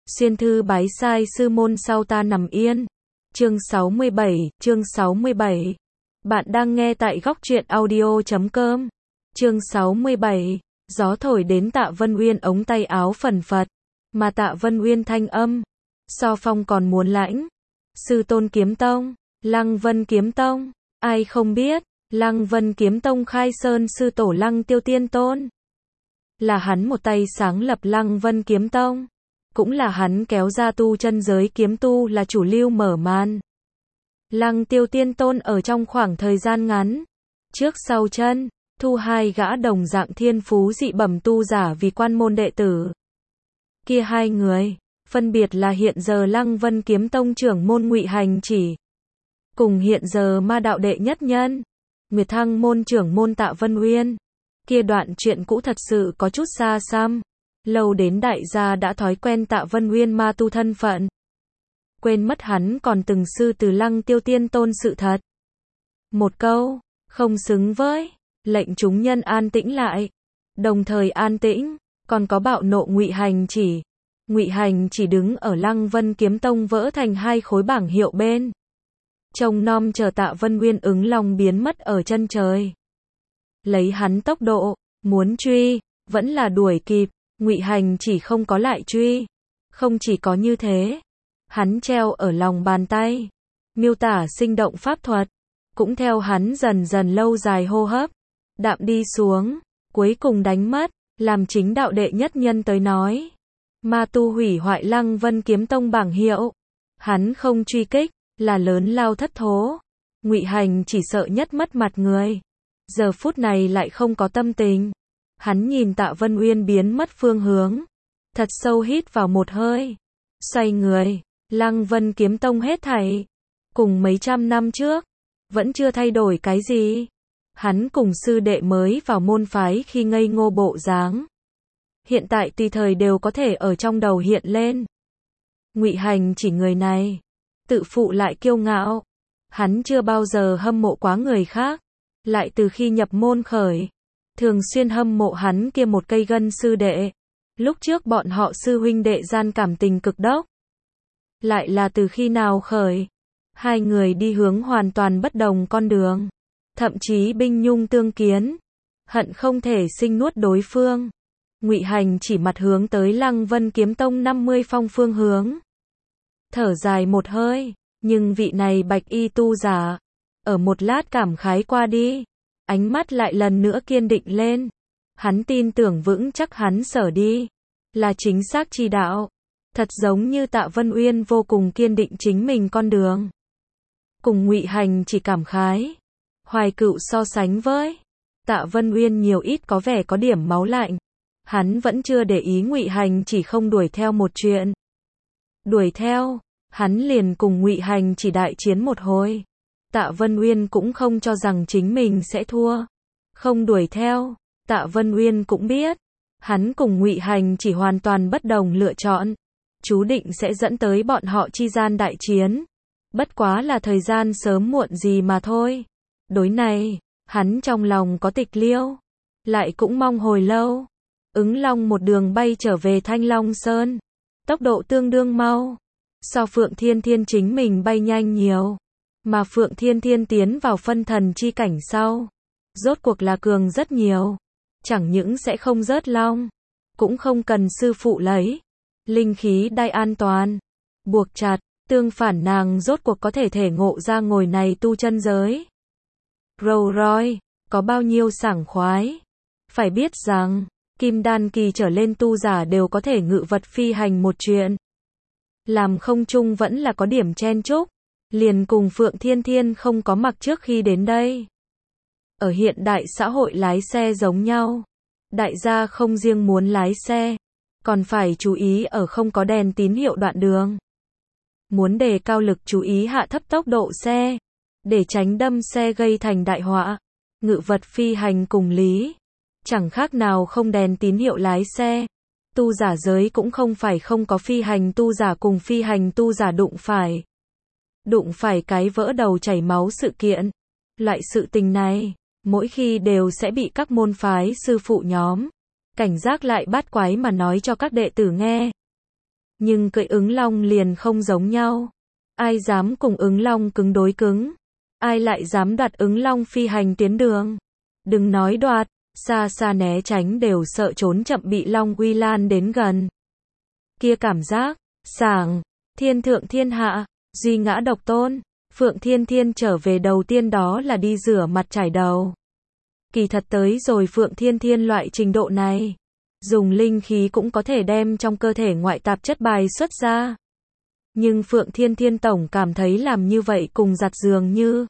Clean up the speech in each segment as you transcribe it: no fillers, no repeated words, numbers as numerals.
Xuyên thư bái sai sư môn sau ta nằm yên. Chương 67. Bạn đang nghe tại góc truyện audio.com. Chương 67. Gió thổi đến Tạ Vân Uyên ống tay áo phần phật, mà Tạ Vân Uyên thanh âm so phong còn muốn lãnh. Sư tôn kiếm tông, Lăng Vân kiếm tông, ai không biết, Lăng Vân kiếm tông khai sơn sư tổ Lăng Tiêu Tiên Tôn. Là hắn một tay sáng lập Lăng Vân kiếm tông, cũng là hắn kéo ra tu chân giới kiếm tu là chủ lưu mở màn. Lăng Tiêu Tiên Tôn ở trong khoảng thời gian ngắn, trước sau chân, thu hai gã đồng dạng thiên phú dị bẩm tu giả vì quan môn đệ tử. Kia hai người, phân biệt là hiện giờ Lăng Vân kiếm tông trưởng môn Ngụy Hành Chỉ, cùng hiện giờ ma đạo đệ nhất nhân, Nguyệt Thăng môn trưởng môn Tạ Vân Uyên. Kia đoạn chuyện cũ thật sự có chút xa xăm, lâu đến đại gia đã thói quen Tạ Vân Uyên ma tu thân phận, quên mất hắn còn từng sư từ Lăng Tiêu Tiên Tôn sự thật. Một câu, không xứng với, lệnh chúng nhân an tĩnh lại. Đồng thời an tĩnh, còn có bạo nộ Ngụy Hành Chỉ. Ngụy Hành Chỉ đứng ở Lăng Vân kiếm tông vỡ thành hai khối bảng hiệu bên, trông nom chờ Tạ Vân Uyên ứng long biến mất ở chân trời. Lấy hắn tốc độ, muốn truy, vẫn là đuổi kịp. Ngụy Hành Chỉ không có lại truy. Không chỉ có như thế, hắn treo ở lòng bàn tay, miêu tả sinh động pháp thuật, cũng theo hắn dần dần lâu dài hô hấp, đạm đi xuống, cuối cùng đánh mất, làm chính đạo đệ nhất nhân tới nói. Ma tu hủy hoại Lăng Vân kiếm tông bảng hiệu. Hắn không truy kích, là lớn lao thất thố. Ngụy Hành chỉ sợ nhất mất mặt người. Giờ phút này lại không có tâm tình. Hắn nhìn Tạ Vân Uyên biến mất phương hướng, thật sâu hít vào một hơi, xoay người. Lăng Vân kiếm tông hết thảy cùng mấy trăm năm trước vẫn chưa thay đổi cái gì. Hắn cùng sư đệ mới vào môn phái khi ngây ngô bộ dáng, hiện tại tùy thời đều có thể ở trong đầu hiện lên. Ngụy Hành chỉ người này, tự phụ lại kiêu ngạo. Hắn chưa bao giờ hâm mộ quá người khác, lại từ khi nhập môn khởi, thường xuyên hâm mộ hắn kia một cây gân sư đệ. Lúc trước bọn họ sư huynh đệ gian cảm tình cực đốc. Lại là từ khi nào khởi, hai người đi hướng hoàn toàn bất đồng con đường, thậm chí binh nhung tương kiến, hận không thể sinh nuốt đối phương. Ngụy Hành chỉ mặt hướng tới Lăng Vân kiếm tông 50 phong phương hướng, thở dài một hơi, nhưng vị này bạch y tu giả, ở một lát cảm khái qua đi, ánh mắt lại lần nữa kiên định lên. Hắn tin tưởng vững chắc hắn sở đi là chính xác chi đạo, thật giống như Tạ Vân Uyên vô cùng kiên định chính mình con đường. Cùng Ngụy Hành chỉ cảm khái, Hoài Cựu so sánh với Tạ Vân Uyên nhiều ít có vẻ có điểm máu lạnh. Hắn vẫn chưa để ý Ngụy Hành chỉ không đuổi theo một chuyện. Đuổi theo, hắn liền cùng Ngụy Hành chỉ đại chiến một hồi. Tạ Vân Uyên cũng không cho rằng chính mình sẽ thua. Không đuổi theo, Tạ Vân Uyên cũng biết, hắn cùng Ngụy Hành chỉ hoàn toàn bất đồng lựa chọn, chú định sẽ dẫn tới bọn họ chi gian đại chiến. Bất quá là thời gian sớm muộn gì mà thôi. Đối này, hắn trong lòng có tịch liêu, lại cũng mong hồi lâu. Ứng Long một đường bay trở về Thanh Long Sơn, tốc độ tương đương mau, so Phượng Thiên Thiên chính mình bay nhanh nhiều. Mà Phượng Thiên Thiên tiến vào phân thần chi cảnh sau, rốt cuộc là cường rất nhiều. Chẳng những sẽ không rớt long, cũng không cần sư phụ lấy linh khí đai an toàn buộc chặt, tương phản nàng rốt cuộc có thể thể ngộ ra ngồi này tu chân giới. Râu roi, có bao nhiêu sảng khoái. Phải biết rằng, kim đan kỳ trở lên tu giả đều có thể ngự vật phi hành một chuyện. Làm không chung vẫn là có điểm chen chúc, liền cùng Phượng Thiên Thiên không có mặc trước khi đến đây. Ở hiện đại xã hội lái xe giống nhau. Đại gia không riêng muốn lái xe, còn phải chú ý ở không có đèn tín hiệu đoạn đường. Muốn đề cao lực chú ý hạ thấp tốc độ xe, để tránh đâm xe gây thành đại họa. Ngự vật phi hành cùng lý, chẳng khác nào không đèn tín hiệu lái xe. Tu giả giới cũng không phải không có phi hành tu giả cùng phi hành tu giả đụng phải. Đụng phải cái vỡ đầu chảy máu sự kiện. Loại sự tình này, mỗi khi đều sẽ bị các môn phái sư phụ nhóm cảnh giác lại bát quái mà nói cho các đệ tử nghe. Nhưng cưỡi ứng long liền không giống nhau. Ai dám cùng ứng long cứng đối cứng? Ai lại dám đoạt ứng long phi hành tuyến đường? Đừng nói đoạt, xa xa né tránh đều sợ trốn chậm bị long uy lan đến gần. Kia cảm giác, sảng, thiên thượng thiên hạ, duy ngã độc tôn. Phượng Thiên Thiên trở về đầu tiên đó là đi rửa mặt chải đầu. Kỳ thật tới rồi Phượng Thiên Thiên loại trình độ này, dùng linh khí cũng có thể đem trong cơ thể ngoại tạp chất bài xuất ra. Nhưng Phượng Thiên Thiên tổng cảm thấy làm như vậy cùng giặt dường như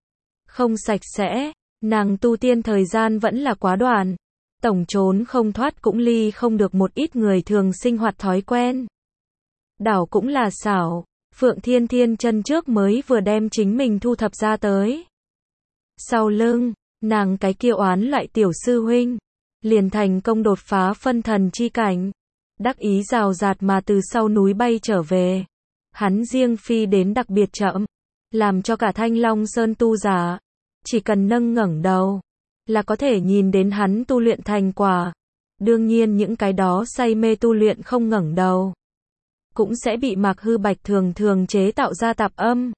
không sạch sẽ, nàng tu tiên thời gian vẫn là quá đoạn, tổng trốn không thoát cũng ly không được một ít người thường sinh hoạt thói quen. Đảo cũng là xảo, Phượng Thiên Thiên chân trước mới vừa đem chính mình thu thập ra tới. Sau lưng, nàng cái kiêu oán loại tiểu sư huynh, liền thành công đột phá phân thần chi cảnh, đắc ý rào rạt mà từ sau núi bay trở về. Hắn riêng phi đến đặc biệt chậm, làm cho cả Thanh Long Sơn tu giả, chỉ cần nâng ngẩng đầu, là có thể nhìn đến hắn tu luyện thành quả. Đương nhiên những cái đó say mê tu luyện không ngẩng đầu, cũng sẽ bị Mạc Hư Bạch thường thường chế tạo ra tạp âm,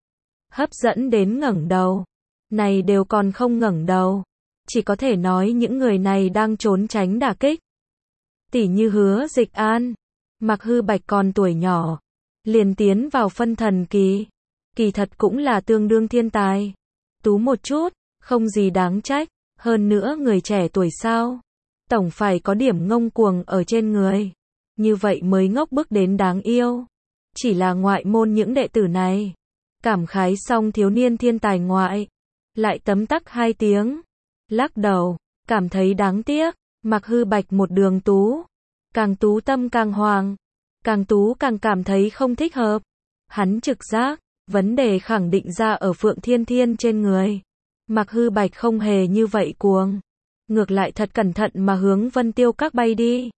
hấp dẫn đến ngẩng đầu. Này đều còn không ngẩng đầu, chỉ có thể nói những người này đang trốn tránh đả kích. Tỉ như Hứa Dịch An, Mạc Hư Bạch còn tuổi nhỏ, liền tiến vào phân thần kỳ, kỳ thật cũng là tương đương thiên tài. Tú một chút, không gì đáng trách, hơn nữa người trẻ tuổi sao, tổng phải có điểm ngông cuồng ở trên người, như vậy mới ngốc bức đến đáng yêu. Chỉ là ngoại môn những đệ tử này, cảm khái xong thiếu niên thiên tài ngoại, lại tấm tắc hai tiếng, lắc đầu, cảm thấy đáng tiếc. Mạc Hư Bạch một đường tú, càng tú tâm càng hoàng, càng tú càng cảm thấy không thích hợp. Hắn trực giác, vấn đề khẳng định ra ở Phượng Thiên Thiên trên người. Mạc Hư Bạch không hề như vậy cuồng, ngược lại thật cẩn thận mà hướng Vân Tiêu Các bay đi.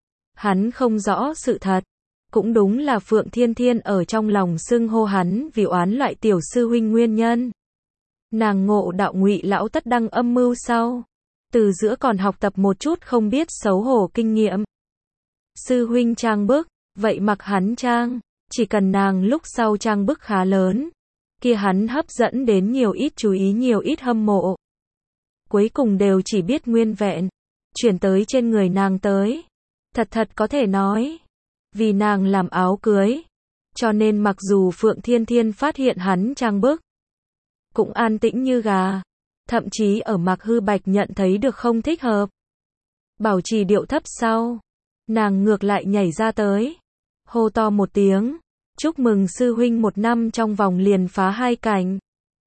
Hắn không rõ sự thật, cũng đúng là Phượng Thiên Thiên ở trong lòng xưng hô hắn vì oán loại tiểu sư huynh nguyên nhân. Nàng ngộ đạo Ngụy lão tất đăng âm mưu sau, từ giữa còn học tập một chút không biết xấu hổ kinh nghiệm. Sư huynh trang bức, vậy mặc hắn trang, chỉ cần nàng lúc sau trang bức khá lớn, kia hắn hấp dẫn đến nhiều ít chú ý nhiều ít hâm mộ. Cuối cùng đều chỉ biết nguyên vẹn, chuyển tới trên người nàng tới. Thật có thể nói, vì nàng làm áo cưới, cho nên mặc dù Phượng Thiên Thiên phát hiện hắn trang bức, cũng an tĩnh như gà, thậm chí ở Mạc Hư Bạch nhận thấy được không thích hợp, bảo trì điệu thấp sau, nàng ngược lại nhảy ra tới, hô to một tiếng, chúc mừng sư huynh 1 năm trong vòng liền phá 2 cảnh,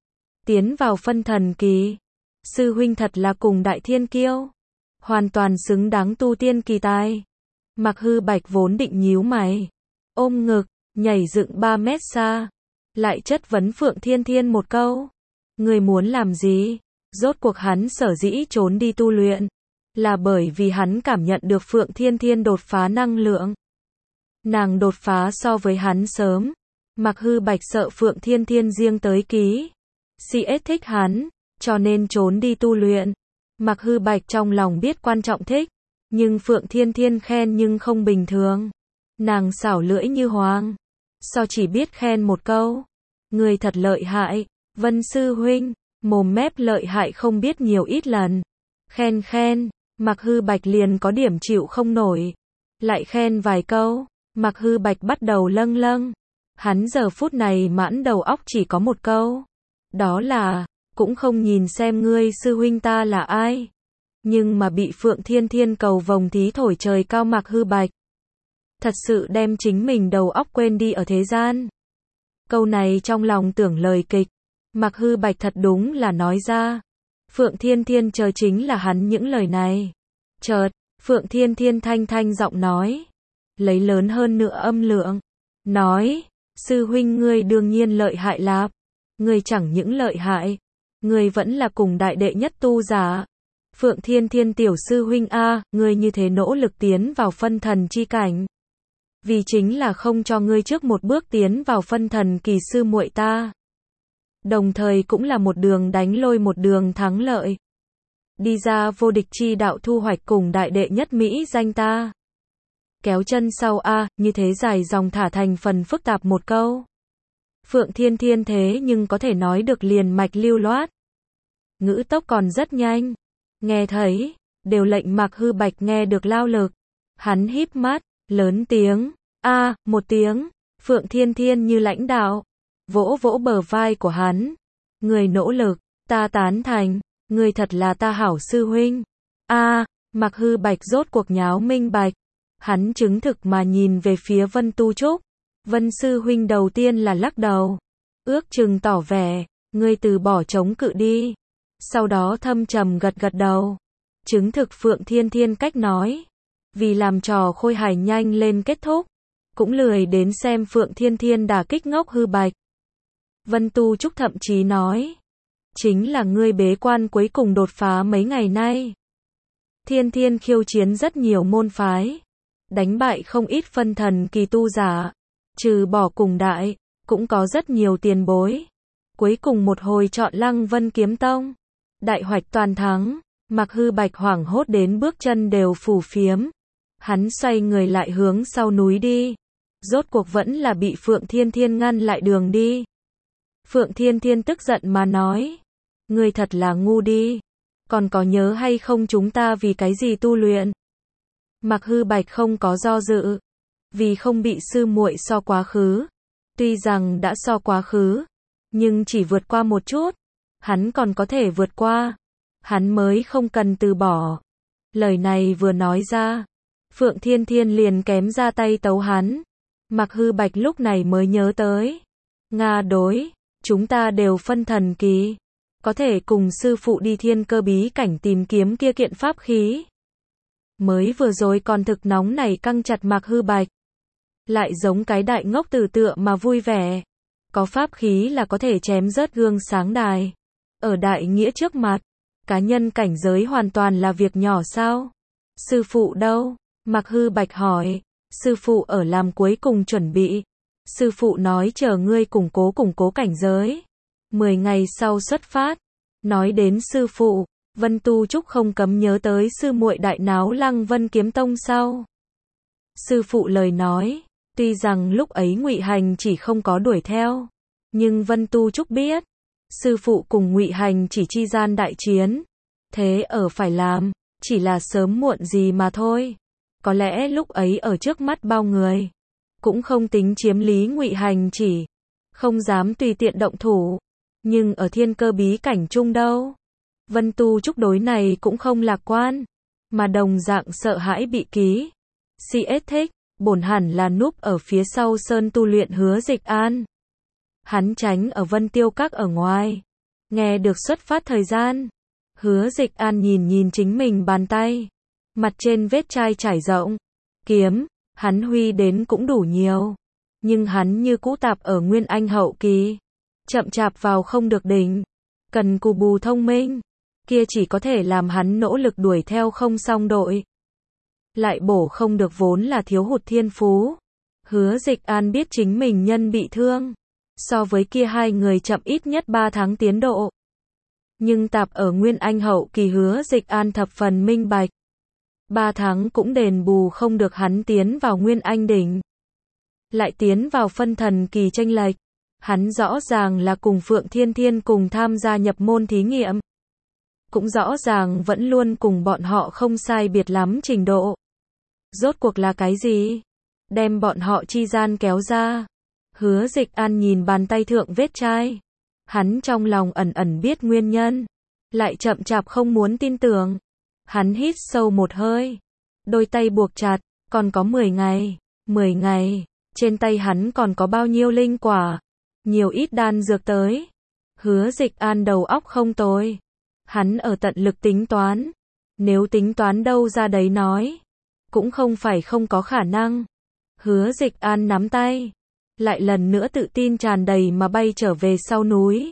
tiến vào phân thần kỳ, sư huynh thật là cùng đại thiên kiêu, hoàn toàn xứng đáng tu tiên kỳ tài. Mạc Hư Bạch vốn định nhíu mày, ôm ngực, nhảy dựng 3 mét xa, lại chất vấn Phượng Thiên Thiên một câu, người muốn làm gì? Rốt cuộc hắn sở dĩ trốn đi tu luyện, là bởi vì hắn cảm nhận được Phượng Thiên Thiên đột phá năng lượng. Nàng đột phá so với hắn sớm, Mạc Hư Bạch sợ Phượng Thiên Thiên riêng tới ký, CS thích hắn, cho nên trốn đi tu luyện. Mạc Hư Bạch trong lòng biết quan trọng thích, nhưng Phượng Thiên Thiên khen nhưng không bình thường. Nàng xảo lưỡi như hoàng, so chỉ biết khen một câu, người thật lợi hại, Vân sư huynh, mồm mép lợi hại không biết nhiều ít lần. Khen, Mạc Hư Bạch liền có điểm chịu không nổi. Lại khen vài câu, Mạc Hư Bạch bắt đầu lâng. Hắn giờ phút này mãn đầu óc chỉ có một câu. Đó là, cũng không nhìn xem ngươi sư huynh ta là ai. Nhưng mà bị Phượng Thiên Thiên cầu vồng thí thổi trời cao Mạc Hư Bạch. Thật sự đem chính mình đầu óc quên đi ở thế gian. Câu này trong lòng tưởng lời kịch. Mạc Hư Bạch thật đúng là nói ra. Phượng Thiên Thiên chờ chính là hắn những lời này. Chợt, Phượng Thiên Thiên thanh giọng nói. Lấy lớn hơn nữa âm lượng. Nói, sư huynh ngươi đương nhiên lợi hại lạp. Ngươi chẳng những lợi hại. Ngươi vẫn là cùng đại đệ nhất tu giả. Phượng Thiên Thiên tiểu sư huynh a, ngươi như thế nỗ lực tiến vào phân thần chi cảnh. Vì chính là không cho ngươi trước một bước tiến vào phân thần kỳ sư muội ta. Đồng thời cũng là một đường đánh lôi một đường thắng lợi. Đi ra vô địch chi đạo thu hoạch cùng đại đệ nhất Mỹ danh ta. kéo chân sau a, như thế dài dòng thả thành phần phức tạp một câu. Phượng Thiên Thiên thế nhưng có thể nói được liền mạch lưu loát. Ngữ tốc còn rất nhanh. Nghe thấy, đều lệnh Mạc Hư Bạch nghe được lao lực. Hắn híp mắt, lớn tiếng, a, một tiếng. Phượng Thiên Thiên như lãnh đạo, vỗ vỗ bờ vai của hắn. Người nỗ lực, ta tán thành, người thật là ta hảo sư huynh. A, Mạc Hư Bạch rốt cuộc nháo minh bạch. Hắn chứng thực mà nhìn về phía Vân Tu Trúc. Vân sư huynh đầu tiên là lắc đầu, ước chừng tỏ vẻ, ngươi từ bỏ chống cự đi. Sau đó thâm trầm gật gật đầu, chứng thực Phượng Thiên Thiên cách nói. Vì làm trò khôi hài nhanh lên kết thúc, cũng lười đến xem Phượng Thiên Thiên đả kích ngốc Hư Bạch. Vân Tu Trúc thậm chí nói, chính là ngươi bế quan cuối cùng đột phá mấy ngày nay. Thiên Thiên khiêu chiến rất nhiều môn phái, đánh bại không ít phân thần kỳ tu giả, trừ bỏ cùng đại, cũng có rất nhiều tiền bối. Cuối cùng một hồi chọn Lăng Vân Kiếm Tông, đại hoạch toàn thắng. Mạc Hư Bạch hoảng hốt đến bước chân đều phù phiếm. Hắn xoay người lại hướng sau núi đi. Rốt cuộc vẫn là bị Phượng Thiên Thiên ngăn lại đường đi. Phượng Thiên Thiên tức giận mà nói, ngươi thật là ngu đi. Còn có nhớ hay không chúng ta vì cái gì tu luyện? Mạc Hư Bạch không có do dự, vì không bị sư muội so quá khứ. Tuy rằng đã so quá khứ, nhưng chỉ vượt qua một chút, hắn còn có thể vượt qua. Hắn mới không cần từ bỏ. Lời này vừa nói ra, Phượng Thiên Thiên liền kém ra tay tấu hắn. Mạc Hư Bạch lúc này mới nhớ tới, Nga đối, chúng ta đều phân thần kỳ, có thể cùng sư phụ đi thiên cơ bí cảnh tìm kiếm kia kiện pháp khí. Mới vừa rồi còn thực nóng này căng chặt Mạc Hư Bạch, lại giống cái đại ngốc tử tựa mà vui vẻ. Có pháp khí là có thể chém rớt gương sáng đài. Ở đại nghĩa trước mặt, cá nhân cảnh giới hoàn toàn là việc nhỏ sao? Sư phụ đâu? Mạc Hư Bạch hỏi. Sư phụ ở làm cuối cùng chuẩn bị. Sư phụ nói chờ ngươi củng cố cảnh giới. 10 ngày sau xuất phát. Nói đến sư phụ, Vân Tu Trúc không cấm nhớ tới sư muội đại náo Lăng Vân Kiếm Tông sau. Sư phụ lời nói, tuy rằng lúc ấy Ngụy Hành chỉ không có đuổi theo, nhưng Vân Tu Trúc biết, sư phụ cùng Ngụy Hành chỉ chi gian đại chiến, thế ở phải làm, chỉ là sớm muộn gì mà thôi. Có lẽ lúc ấy ở trước mắt bao người, cũng không tính chiếm lý Ngụy Hành chỉ, không dám tùy tiện động thủ, nhưng ở thiên cơ bí cảnh chung đâu. Vân Tu Trúc đối này cũng không lạc quan, mà đồng dạng sợ hãi bị ký. CS thích, bổn hẳn là núp ở phía sau sơn tu luyện Hứa Dịch An. Hắn tránh ở Vân Tiêu Các ở ngoài, nghe được xuất phát thời gian. Hứa Dịch An nhìn chính mình bàn tay, mặt trên vết chai trải rộng, kiếm, hắn huy đến cũng đủ nhiều, nhưng hắn như cũ tạp ở Nguyên Anh hậu kỳ, chậm chạp vào không được đỉnh, cần cù bù thông minh, kia chỉ có thể làm hắn nỗ lực đuổi theo không xong đội. Lại bổ không được vốn là thiếu hụt thiên phú. Hứa Dịch An biết chính mình nhân bị thương, so với kia hai người chậm ít nhất 3 tháng tiến độ. Nhưng tạp ở Nguyên Anh hậu kỳ Hứa Dịch An thập phần minh bạch. 3 tháng cũng đền bù không được hắn tiến vào Nguyên Anh đỉnh. Lại tiến vào phân thần kỳ chênh lệch. Hắn rõ ràng là cùng Phượng Thiên Thiên cùng tham gia nhập môn thí nghiệm. Cũng rõ ràng vẫn luôn cùng bọn họ không sai biệt lắm trình độ. Rốt cuộc là cái gì? Đem bọn họ chi gian kéo ra. Hứa Dịch An nhìn bàn tay thượng vết chai. Hắn trong lòng ẩn ẩn biết nguyên nhân. Lại chậm chạp không muốn tin tưởng. Hắn hít sâu một hơi. Đôi tay buộc chặt. Còn có 10 ngày. 10 ngày. Trên tay hắn còn có bao nhiêu linh quả. Nhiều ít đan dược tới. Hứa Dịch An đầu óc không tồi. Hắn ở tận lực tính toán. Nếu tính toán đâu ra đấy nói. Cũng không phải không có khả năng. Hứa Dịch An nắm tay. Lại lần nữa tự tin tràn đầy mà bay trở về sau núi.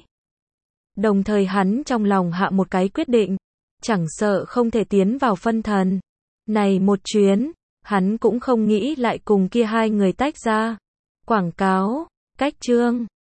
Đồng thời hắn trong lòng hạ một cái quyết định. Chẳng sợ không thể tiến vào phân thần. Này một chuyến, hắn cũng không nghĩ lại cùng kia hai người tách ra. Quảng cáo, cách chương.